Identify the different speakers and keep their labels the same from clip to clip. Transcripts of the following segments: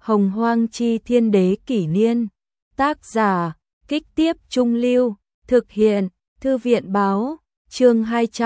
Speaker 1: Hồng Hoang Chi Thiên Đế Kỷ Niên. Tác giả, Kích Tiếp Trung Lưu. Thực hiện, Thư viện Báo. Chương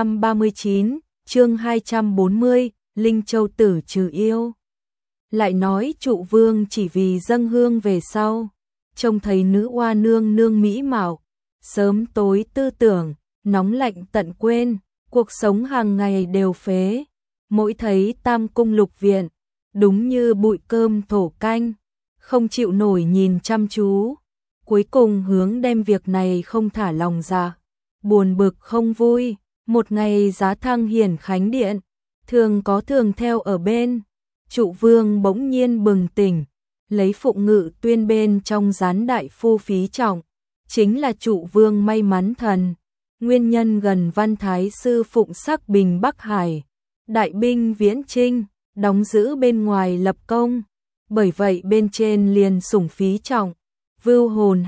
Speaker 1: 239, chương 240, Linh Châu Tử trừ yêu. Lại nói Trụ Vương chỉ vì dâng hương về sau, trông thấy nữ oa nương nương mỹ mạo, sớm tối tư tưởng, nóng lạnh tận quên, cuộc sống hàng ngày đều phế. Mỗi thấy Tam Cung Lục Viện, đúng như bụi cơm thổ canh, không chịu nổi nhìn chăm chú. Cuối cùng hướng đem việc này không thả lòng ra, buồn bực không vui. Một ngày giá thăng hiển khánh điện, thường có thường theo ở bên. Trụ Vương bỗng nhiên bừng tỉnh, lấy Phụng Ngự Tuyên bên trong gián đại phu Phí Trọng, chính là Trụ Vương may mắn thần. Nguyên nhân gần Văn Thái sư Phụng Sắc Bình Bắc Hải, đại binh viễn chinh, đóng giữ bên ngoài lập công. Bởi vậy bên trên liền sủng Phí Trọng, Vưu Hồn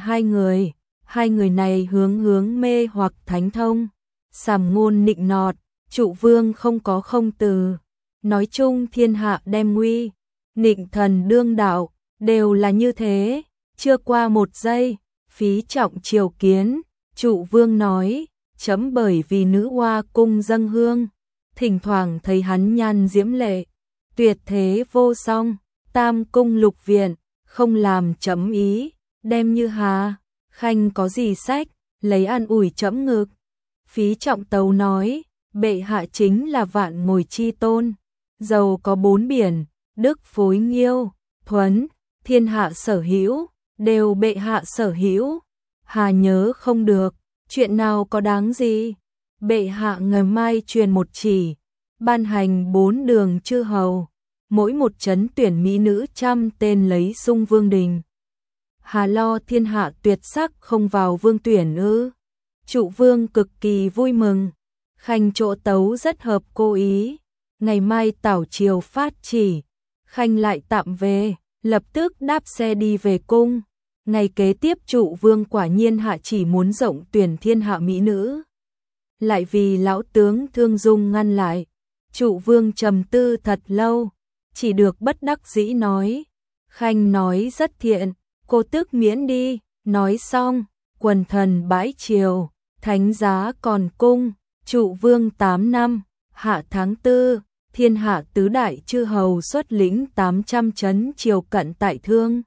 Speaker 1: hai người này hướng mê hoặc thánh thông, sàm ngôn nịnh nọt. Trụ Vương không có không từ, nói chung thiên hạ đem nguy, nịnh thần đương đạo, đều là như thế. Chưa qua một giây, Phí Trọng triều kiến. Trụ Vương nói, chấm bởi vì nữ hoa cung dâng hương, thỉnh thoảng thấy hắn nhan diễm lệ, tuyệt thế vô song, Tam Cung Lục Viện, không làm chấm ý, đem như hà, khanh có gì sách, lấy an ủi chấm ngực. Phí Trọng tấu nói, bệ hạ chính là vạn ngồi chi tôn, giàu có bốn biển, đức phối nghiêu, thuấn, thiên hạ sở hữu, đều bệ hạ sở hữu. Hà nhớ không được, chuyện nào có đáng gì. Bệ hạ ngày mai truyền một chỉ, ban hành 4 đường chư hầu, mỗi một trấn tuyển mỹ nữ 100 tên lấy sung vương đình. Hà lo thiên hạ tuyệt sắc không vào vương tuyển ư? Trụ Vương cực kỳ vui mừng, khanh chỗ tấu rất hợp cô ý. Ngày mai tảo triều phát chỉ, khanh lại tạm về, lập tức đáp xe đi về cung. Ngày kế tiếp Trụ Vương quả nhiên hạ chỉ muốn rộng tuyển thiên hạ mỹ nữ, lại vì lão tướng Thương Dung ngăn lại. Trụ Vương trầm tư thật lâu, chỉ được bất đắc dĩ nói, khanh nói rất thiện, cô tước miễn đi. Nói xong, quần thần bãi triều, thánh giá còn cung. Trụ Vương 8 năm, hạ tháng 4, thiên hạ tứ đại chư hầu xuất lĩnh 800 trấn triều cận tại Thương.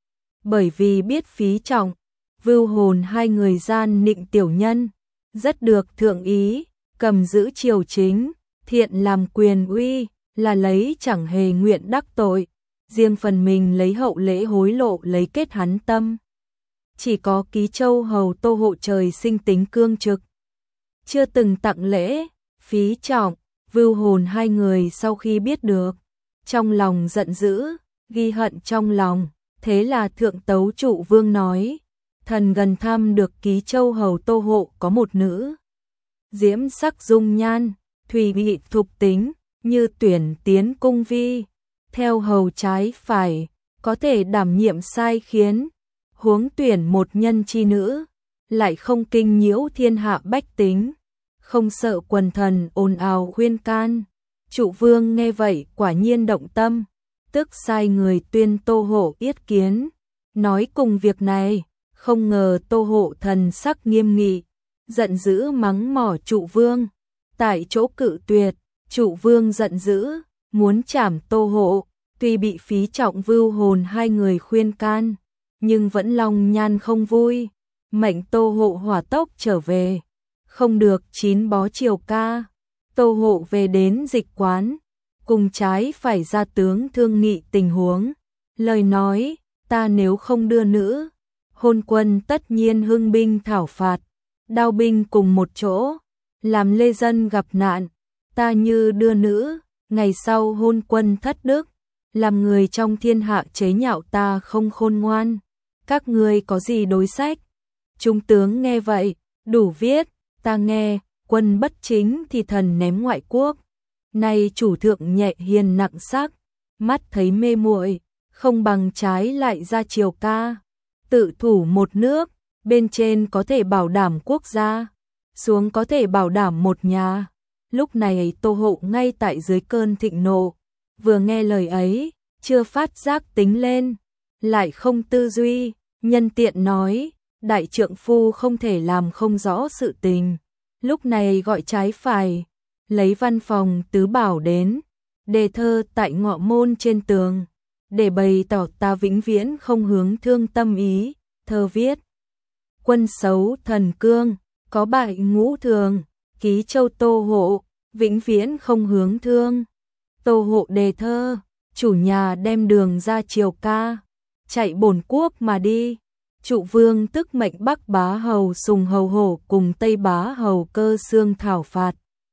Speaker 1: Bởi vì biết Phí Trọng, Vưu Hồn hai người gian nịnh tiểu nhân, rất được thượng ý, cầm giữ triều chính, thiện làm quyền uy, là lấy chẳng hề nguyện đắc tội, riêng phần mình lấy hậu lễ hối lộ lấy kết hắn tâm. Chỉ có Ký Châu hầu Tô Hộ trời sinh tính cương trực, chưa từng tặng lễ. Phí Trọng, Vưu Hồn hai người sau khi biết được, trong lòng giận dữ, ghi hận trong lòng. Thế là thượng tấu Trụ Vương nói, thần gần thăm được Ký Châu hầu Tô Hộ có một nữ diễm sắc dung nhan, thùy bị thục tính, như tuyển tiến cung vi, theo hầu trái phải, có thể đảm nhiệm sai khiến. Huống tuyển một nhân chi nữ, lại không kinh nhiễu thiên hạ bách tính, không sợ quần thần ồn ào khuyên can. Trụ Vương nghe vậy quả nhiên động tâm, tức sai người tuyên Tô Hộ yết kiến, nói cùng việc này. Không ngờ Tô Hộ thần sắc nghiêm nghị, giận dữ mắng mỏ Trụ Vương, tại chỗ cự tuyệt. Trụ Vương giận dữ, muốn trảm Tô Hộ, tuy bị Phí Trọng Vưu Hồn hai người khuyên can, nhưng vẫn lòng nhan không vui, mệnh Tô Hộ hỏa tốc trở về, không được 9 bó triều ca. Tô Hộ về đến dịch quán, cùng trái phải ra tướng thương nghị tình huống, lời nói, ta nếu không đưa nữ, hôn quân tất nhiên hưng binh thảo phạt, đao binh cùng một chỗ, làm lê dân gặp nạn. Ta như đưa nữ, ngày sau hôn quân thất đức, làm người trong thiên hạ chế nhạo ta không khôn ngoan. Các ngươi có gì đối sách? Trung tướng nghe vậy, đủ viết, ta nghe, quân bất chính thì thần ném ngoại quốc. Nay chủ thượng nhẹ hiền nặng sắc, mắt thấy mê muội, không bằng trái lại ra triều ca. Tự thủ một nước, bên trên có thể bảo đảm quốc gia, xuống có thể bảo đảm một nhà. Lúc này Tô Hộ ngay tại dưới cơn thịnh nộ, vừa nghe lời ấy, chưa phát giác tính lên, lại không tư duy, nhân tiện nói, đại trượng phu không thể làm không rõ sự tình. Lúc này gọi trái phải, lấy văn phòng tứ bảo đến, đề thơ tại ngọ môn trên tường, để bày tỏ ta vĩnh viễn không hướng thương tâm ý. Thơ viết: quân xấu thần cương, có bại ngũ thường, ký châu Tô Hộ, vĩnh viễn không hướng thương. Tô Hộ đề thơ: chủ nhà đem đường ra triều ca, chạy bổn quốc mà đi. Trụ vương tức mệnh Bắc Bá Hầu Sùng Hầu Hổ cùng Tây Bá Hầu Cơ Xương thảo phạt.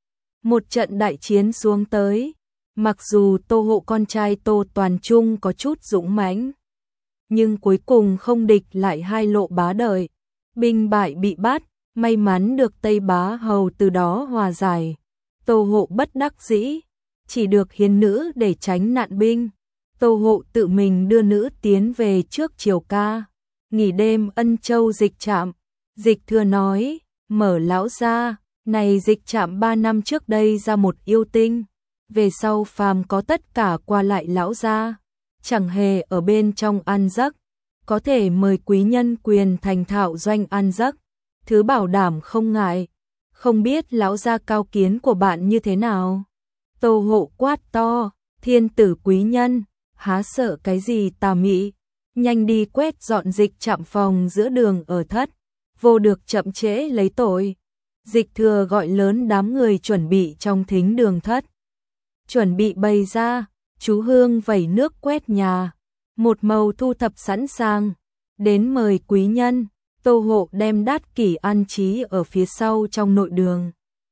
Speaker 1: Một trận đại chiến xuống tới, mặc dù Tô Hộ con trai Tô Toàn Trung có chút dũng mãnh, nhưng cuối cùng không địch lại hai lộ bá đời, binh bại bị bắt, may mắn được Tây Bá Hầu từ đó hòa giải. Tô Hộ bất đắc dĩ, chỉ được hiến nữ để tránh nạn binh. Tô Hộ tự mình đưa nữ tiến về trước triều ca, nghỉ đêm Ân Châu Dịch Trạm. Dịch Thừa nói: mở lão gia, này Dịch Trạm 3 năm trước đây ra một yêu tinh, về sau phàm có tất cả qua lại lão gia, chẳng hề ở bên trong ăn giấc, có thể mời quý nhân quyền thành thạo doanh ăn giấc, thứ bảo đảm không ngại. Không biết lão gia cao kiến của bạn như thế nào? Tô Hộ quát to: thiên tử quý nhân, há sợ cái gì tà mị, nhanh đi quét dọn Dịch Trạm phòng giữa đường ở thất, vô được chậm trễ lấy tội. Dịch Thừa gọi lớn đám người chuẩn bị trong thính đường thất, chuẩn bị bày ra, chú hương vẩy nước quét nhà, một màu thu thập sẵn sàng, đến mời quý nhân. Tô Hộ đem đát kỷ an trí ở phía sau trong nội đường.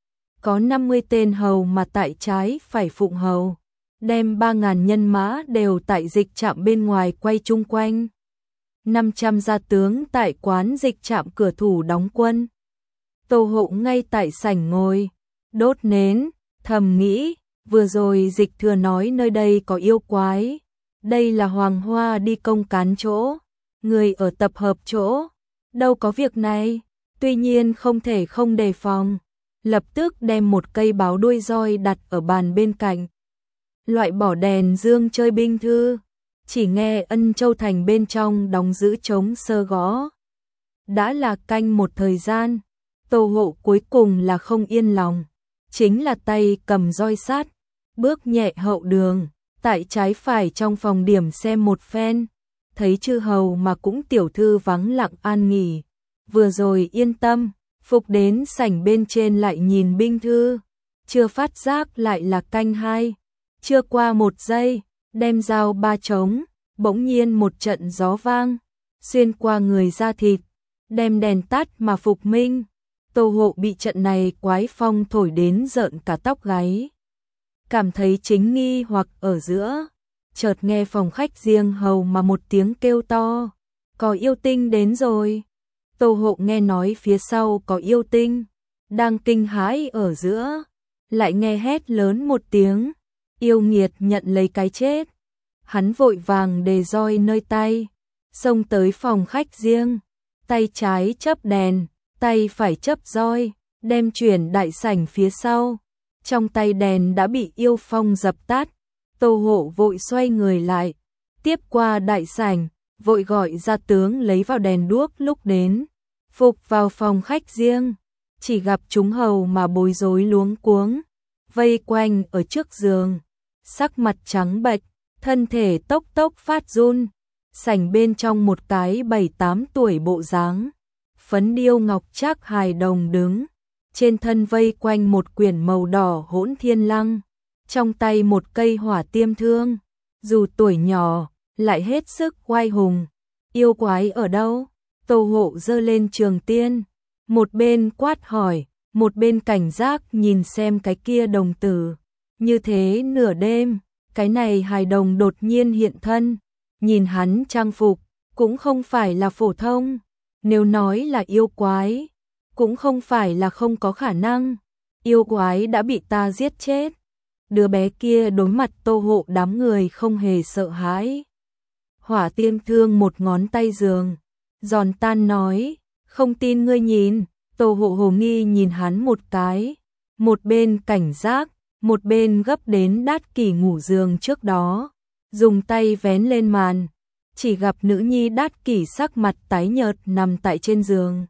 Speaker 1: Có 50 tên hầu mà tại trái phải phụng hầu, đem 3.000 nhân mã đều tại Dịch Trạm bên ngoài quay chung quanh. 500 gia tướng tại quán Dịch Trạm cửa thủ đóng quân. Tô Hộ ngay tại sảnh ngồi, đốt nến, thầm nghĩ, vừa rồi Dịch Thừa nói nơi đây có yêu quái, đây là Hoàng Hoa đi công cán chỗ, người ở tập hợp chỗ, đâu có việc này, tuy nhiên không thể không đề phòng, lập tức đem một cây báo đuôi roi đặt ở bàn bên cạnh, loại bỏ đèn dương chơi binh thư, chỉ nghe Ân Châu thành bên trong đóng giữ trống sơ gõ. Đã là canh một thời gian, Tô Hộ cuối cùng là không yên lòng, chính là tay cầm roi sát, bước nhẹ hậu đường, tại trái phải trong phòng điểm xem một phen, thấy chư hầu mà cũng tiểu thư vắng lặng an nghỉ, vừa rồi yên tâm, phục đến sảnh bên trên lại nhìn binh thư, chưa phát giác lại là canh 2, chưa qua 1 giây, đem dao ba trống, bỗng nhiên một trận gió vang, xuyên qua người da thịt, đem đèn tắt mà phục minh. Tô Hộ bị trận này quái phong thổi đến rợn cả tóc gáy, cảm thấy chính nghi hoặc ở giữa, chợt nghe phòng khách riêng hầu mà một tiếng kêu to: có yêu tinh đến rồi. Tô Hộ nghe nói phía sau có yêu tinh, đang kinh hãi ở giữa, lại nghe hét lớn một tiếng: yêu nghiệt nhận lấy cái chết. Hắn vội vàng đề roi nơi tay, xông tới phòng khách riêng, tay trái chấp đèn, tay phải chấp roi, đem chuyển đại sảnh phía sau. Trong tay đèn đã bị yêu phong dập tắt, Tô Hộ vội xoay người lại, tiếp qua đại sảnh, vội gọi gia tướng lấy vào đèn đuốc lúc đến, phục vào phòng khách riêng, chỉ gặp chúng hầu mà bối rối luống cuống, vây quanh ở trước giường, sắc mặt trắng bệch, thân thể tốc tốc phát run. Sảnh bên trong một cái 7-8 tuổi bộ dáng, phấn điêu ngọc trác hài đồng đứng, trên thân vây quanh một quyển màu đỏ hỗn thiên lăng, trong tay một cây hỏa tiêm thương, dù tuổi nhỏ, lại hết sức oai hùng. Yêu quái ở đâu? Tô Hộ giơ lên trường tiên, một bên quát hỏi, một bên cảnh giác nhìn xem cái kia đồng tử. Như thế nửa đêm, cái này hài đồng đột nhiên hiện thân, nhìn hắn trang phục, cũng không phải là phổ thông, nếu nói là yêu quái, cũng không phải là không có khả năng, yêu quái đã bị ta giết chết. Đứa bé kia đối mặt Tô Hộ đám người không hề sợ hãi. Hỏa tiêm thương một ngón tay giường, giòn tan nói, không tin ngươi nhìn. Tô Hộ hồ nghi nhìn hắn một cái, một bên cảnh giác, một bên gấp đến đát kỷ ngủ giường trước đó, dùng tay vén lên màn, chỉ gặp nữ nhi Đát Kỷ sắc mặt tái nhợt nằm tại trên giường.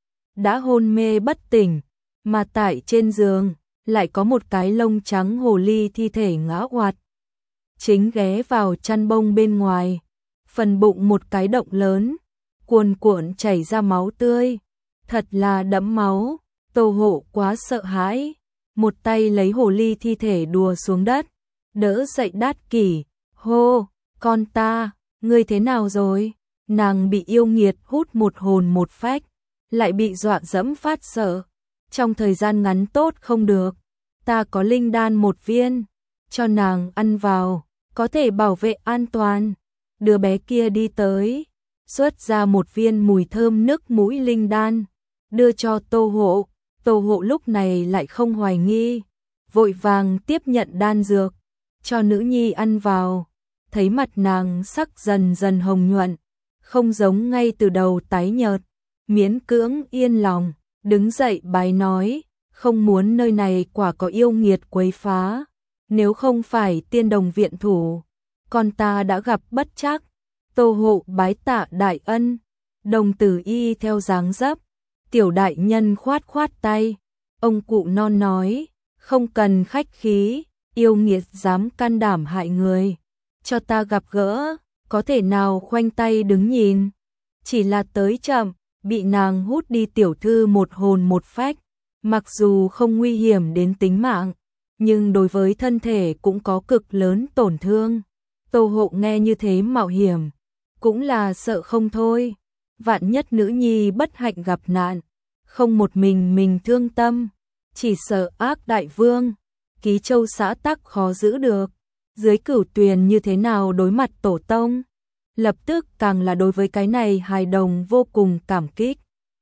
Speaker 1: Đã hôn mê bất tỉnh, mà tại trên giường lại có một cái lông trắng hồ ly thi thể ngã oạt. Chính ghé vào chăn bông bên ngoài, phần bụng một cái động lớn, cuồn cuộn chảy ra máu tươi, thật là đẫm máu. Tô Hộ quá sợ hãi, một tay lấy hồ ly thi thể đùa xuống đất, đỡ dậy Đát Kỷ, hô, con ta, ngươi thế nào rồi? Nàng bị yêu nghiệt hút một hồn một phách, lại bị dọa dẫm phát sợ, trong thời gian ngắn tốt không được, ta có linh đan một viên, cho nàng ăn vào, có thể bảo vệ an toàn. Đứa bé kia đi tới, xuất ra một viên mùi thơm nức mũi linh đan, đưa cho Tô Hộ. Tô Hộ lúc này lại không hoài nghi, vội vàng tiếp nhận đan dược, cho nữ nhi ăn vào, thấy mặt nàng sắc dần dần hồng nhuận, không giống ngay từ đầu tái nhợt, miễn cưỡng yên lòng, đứng dậy bái nói, không muốn nơi này quả có yêu nghiệt quấy phá, nếu không phải tiên đồng viện thủ, con ta đã gặp bất trắc. Tô Hộ bái tạ đại ân, đồng tử y theo dáng dấp, tiểu đại nhân khoát khoát tay, ông cụ non nói, không cần khách khí, yêu nghiệt dám can đảm hại người, cho ta gặp gỡ, có thể nào khoanh tay đứng nhìn, chỉ là tới chậm, bị nàng hút đi tiểu thư một hồn một phách, mặc dù không nguy hiểm đến tính mạng, nhưng đối với thân thể cũng có cực lớn tổn thương. Tô Hộ nghe như thế mạo hiểm, cũng là sợ không thôi, vạn nhất nữ nhi bất hạnh gặp nạn, không một mình thương tâm, chỉ sợ ác đại vương, Ký Châu xã tắc khó giữ được, dưới Cửu Tuyền như thế nào đối mặt tổ tông, lập tức càng là đối với cái này hài đồng vô cùng cảm kích.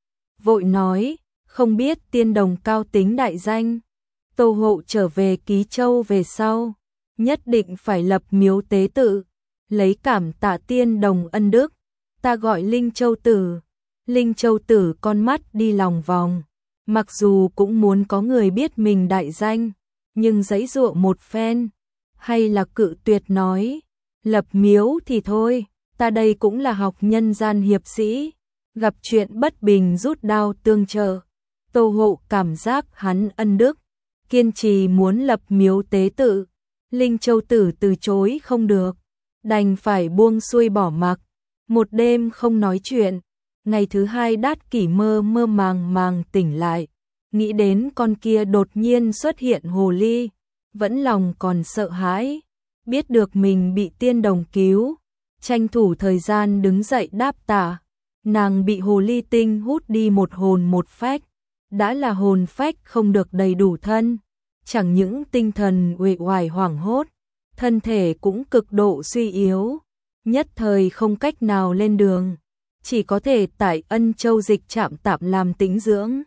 Speaker 1: Vội nói, không biết tiên đồng cao tính đại danh, Tô Hộ trở về Ký Châu về sau, nhất định phải lập miếu tế tự, lấy cảm tạ tiên đồng ân đức, ta gọi Linh Châu Tử. Linh Châu Tử con mắt đi lòng vòng, mặc dù cũng muốn có người biết mình đại danh, nhưng giãy giụa một phen, hay là cự tuyệt nói, lập miếu thì thôi, ta đây cũng là học nhân gian hiệp sĩ, gặp chuyện bất bình rút đao tương trợ. Tô Hộ cảm giác hắn ân đức, kiên trì muốn lập miếu tế tự, Linh Châu Tử từ chối không được, đành phải buông xuôi bỏ mặc, một đêm không nói chuyện. Ngày thứ hai Đát Kỷ mơ mơ màng màng tỉnh lại, nghĩ đến con kia đột nhiên xuất hiện hồ ly, vẫn lòng còn sợ hãi, biết được mình bị tiên đồng cứu, tranh thủ thời gian đứng dậy đáp tạ, nàng bị hồ ly tinh hút đi một hồn một phách, đã là hồn phách không được đầy đủ thân, chẳng những tinh thần uể oải hoảng hốt, thân thể cũng cực độ suy yếu, nhất thời không cách nào lên đường, chỉ có thể tại Ân Châu dịch trạm tạm làm tĩnh dưỡng.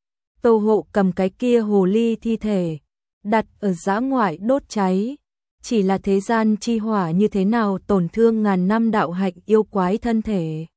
Speaker 1: Tô Hộ cầm cái kia hồ ly thi thể, đặt ở dã ngoại đốt cháy, chỉ là thế gian chi hỏa như thế nào tổn thương ngàn năm đạo hạnh yêu quái thân thể.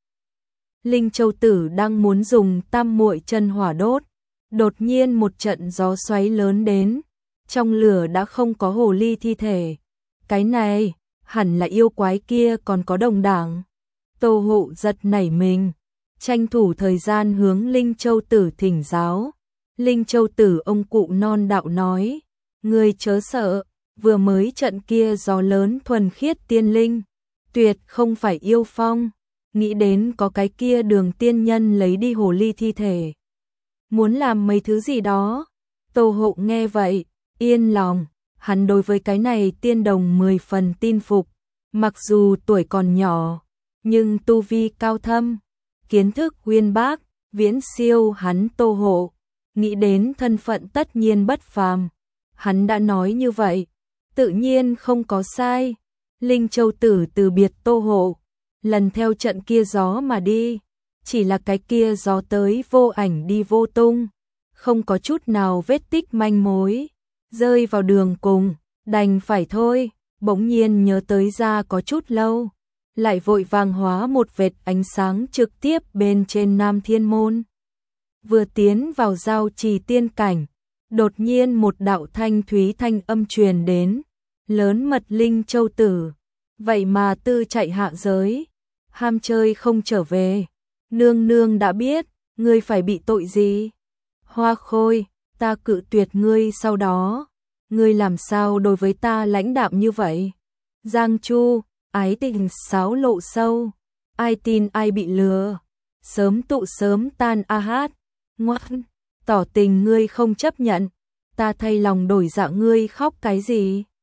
Speaker 1: Linh Châu Tử đang muốn dùng tam muội chân hỏa đốt, đột nhiên một trận gió xoáy lớn đến, trong lửa đã không có hồ ly thi thể. Cái này, hẳn là yêu quái kia còn có đồng đảng. Tô Hộ giật nảy mình, tranh thủ thời gian hướng Linh Châu Tử thỉnh giáo. Linh Châu Tử ông cụ non đạo nói, ngươi chớ sợ, vừa mới trận kia gió lớn thuần khiết tiên linh, tuyệt không phải yêu phong, nghĩ đến có cái kia Đường tiên nhân lấy đi hồ ly thi thể, muốn làm mấy thứ gì đó. Tô Hộ nghe vậy, yên lòng, hắn đối với cái này tiên đồng 10 phần tin phục, mặc dù tuổi còn nhỏ, nhưng tu vi cao thâm, kiến thức uyên bác, viễn siêu hắn Tô Hộ, nghĩ đến thân phận tất nhiên bất phàm. Hắn đã nói như vậy, tự nhiên không có sai. Linh Châu Tử từ biệt Tô Hộ, lần theo trận kia gió mà đi, chỉ là cái kia gió tới vô ảnh đi vô tung, không có chút nào vết tích manh mối, rơi vào đường cùng, đành phải thôi. Bỗng nhiên nhớ tới ra có chút lâu, lại vội vàng hóa một vệt ánh sáng trực tiếp bên trên Nam Thiên Môn. Vừa tiến vào giao trì tiên cảnh, đột nhiên một đạo thanh thúy thanh âm truyền đến, lớn mật Linh Châu Tử, vậy mà tư chạy hạ giới, ham chơi không trở về. Nương nương đã biết, ngươi phải bị tội gì? Hoa Khôi, ta cự tuyệt ngươi sau đó. Ngươi làm sao đối với ta lãnh đạm như vậy? Giang Chu, ái tình xáo lộ sâu. Ai tin ai bị lừa. Sớm tụ sớm tan a hát. Ngoan, tỏ tình ngươi không chấp nhận. Ta thay lòng đổi dạ ngươi khóc cái gì?